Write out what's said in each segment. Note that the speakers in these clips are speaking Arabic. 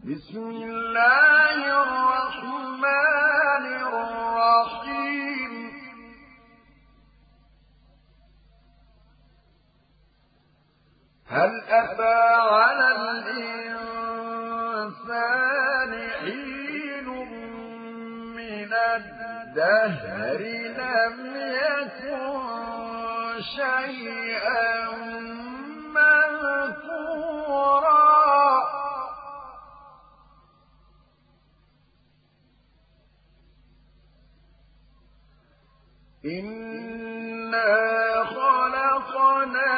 بسم الله الرحمن الرحيم. هل أتى على الإنسان حين من الدهر لم يكن شيئا مذكورا إنا خلقنا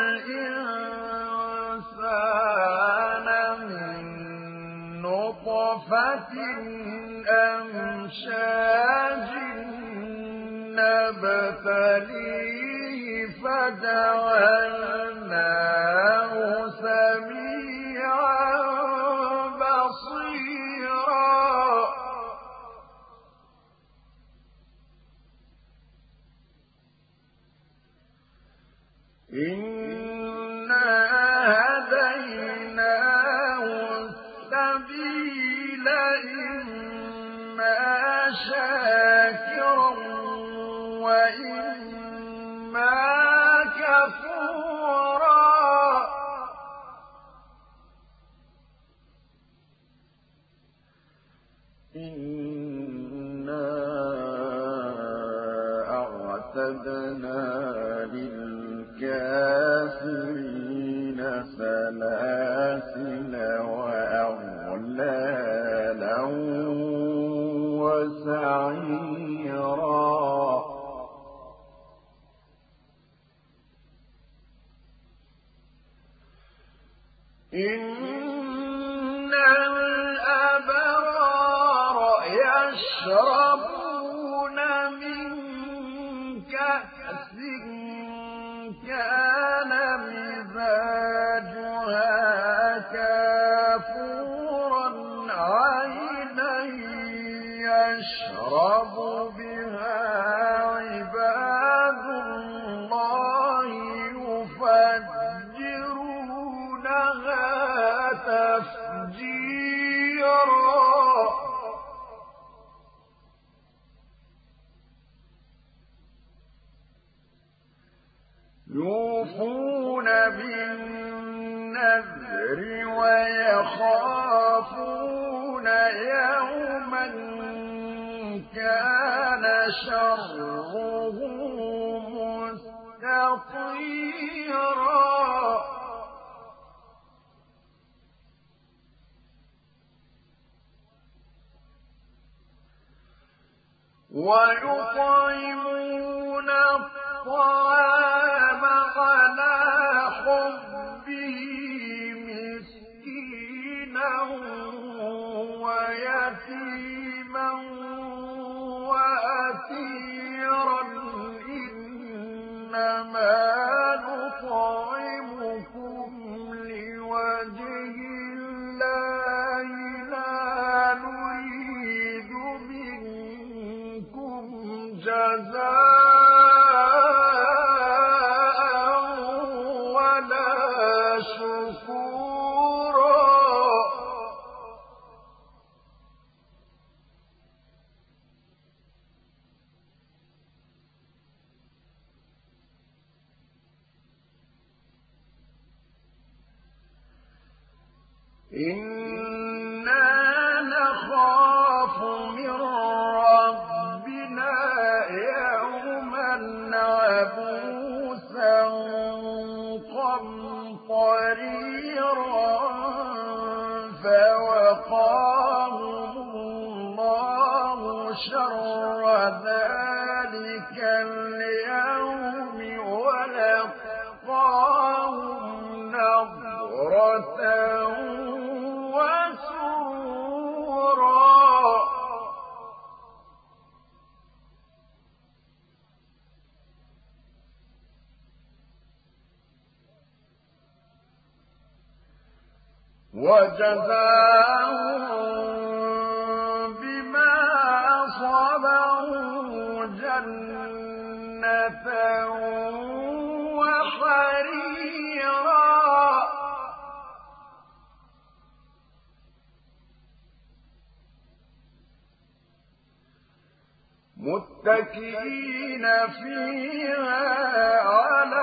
الإنسان من نطفة أمشاج نبتليه فجعلناه سميعا بصيرا. إنا هديناه السبيل إما شاكرا وإما كفورا. إنا أعتدنا للكافرين سلاسل وأغلالا وسعيرا. إن الأبرار يشربون من كأس كان مزاجها كافورا عينا يشرب بها عباد الله يفجرونها تفجيرا. يوفون بالنذر ويخافون يوما كان شره مستطيرا. ويطعمون الطعام على حبه مسكينا ويتيما وأسيرا. إنما نطعمكم لوجه الله لا نريد منكم جزاء ولا شكورا. إنا نخاف من ربنا يوما عبوسا قمطريرا. فوقاهم الله شر ذلك اليوم ولقاهم نضرة وسرورا. وجزاهم بما صبروا جنة وحريرا. متكئين فيها على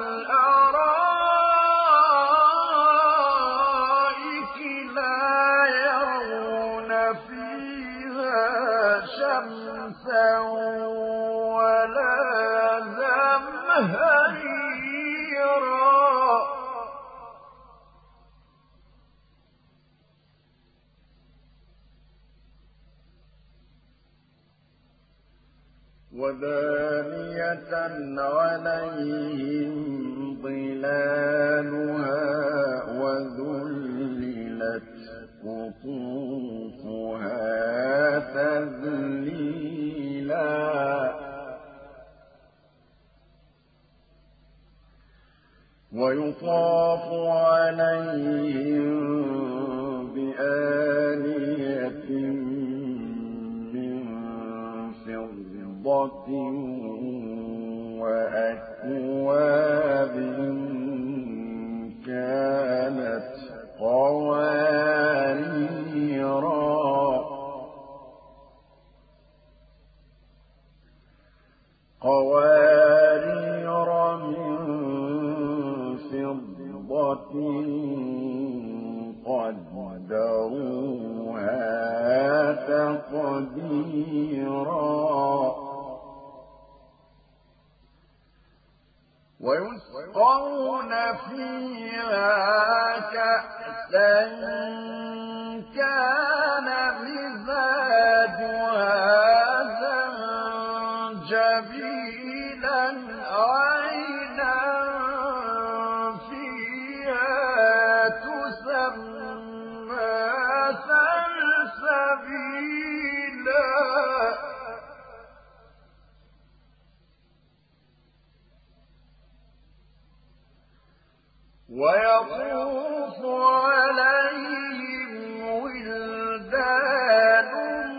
الأرائك لا يرون فيها شمسا ولا زمهريرا ودانية عليهم ظلالها وذللت قطوفها تذليلا ويطاف عليهم بآنية وأكواب كانت قوارير من فضة قدروها تقديرا ويسقون فيها كأسا كان مزاجها زنجبيلا عينا فيها تسمى سلسبيلا ويطوف عليهم ولدان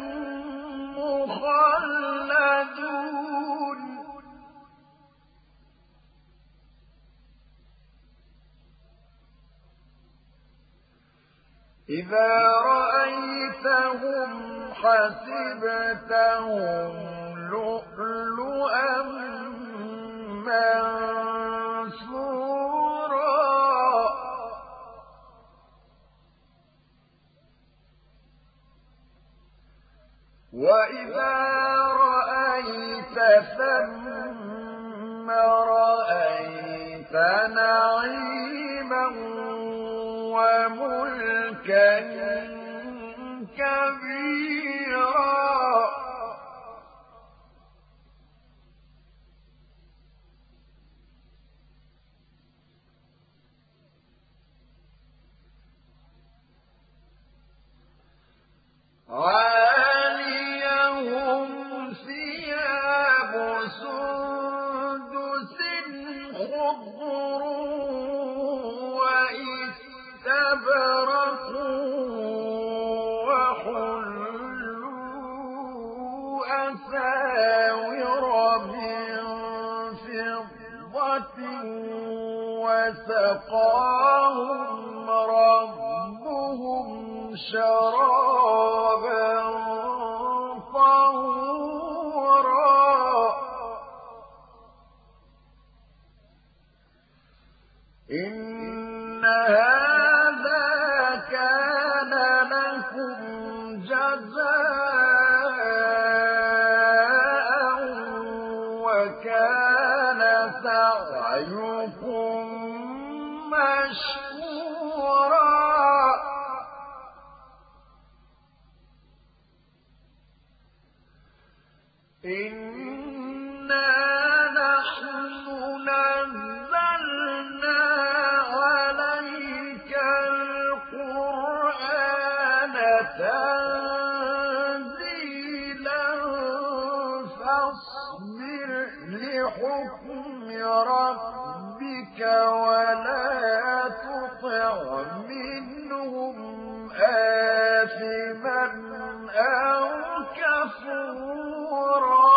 مخلدون إذا رأيتهم حسبتهم لؤلؤا منثورا وإذا رأيت ثم رأيت نعيما وملكا كبيرا عاليهم ثياب سندس خضر وإستبرق وحلوا أساور من فضة وسقاهم ربهم شرابا طهورا إن هذا كان لكم جزاء وكان سعيكم مشكورا إنا نحن نزلنا عليك القرآن تنزيلا فاصبر لحكم ربك ولا تطع منهم آثما أو كفورا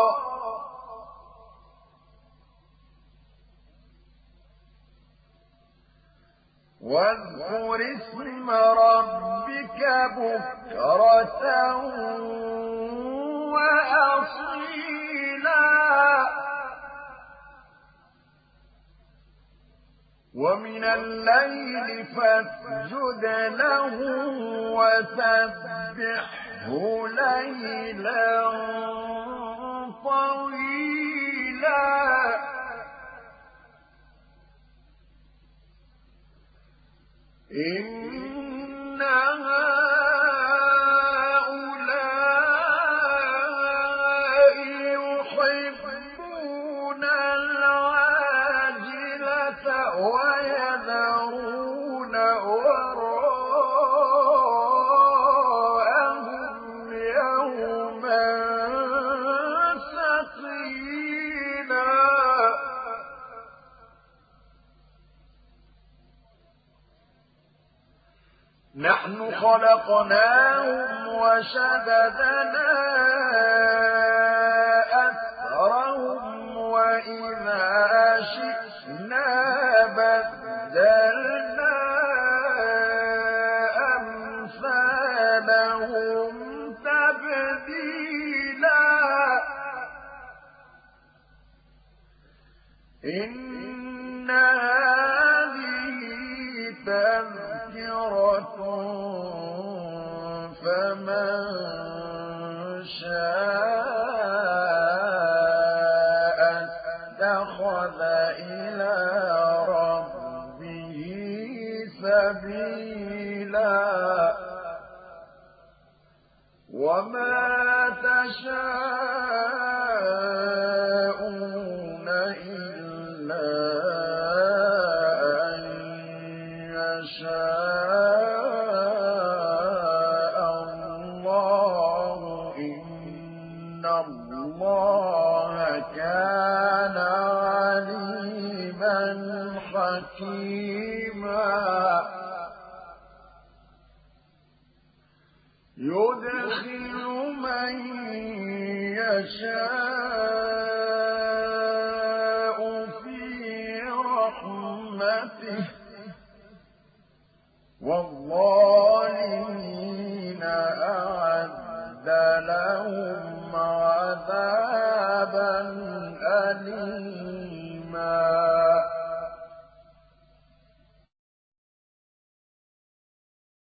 واذكر اسم ربك بكرة وأصيلا ومن الليل فاسجد له وسبحه ليلا طويلا إن هؤلاء يحبون العاجلة ويذرون وراءهم يوما ثقيلا نحن خلقناهم وشددنا أسرهم وإذا شئنا بدلنا أمثالهم تبديلا إن هذه تذكرة فمن شاء اتخذ إلى ربه سبيلا وما تشاءون إلا أن يشاء الله إن الله كان عليما حكيما يدخل من يشاء في رحمته والظالمين أعد لهم عذابا أليما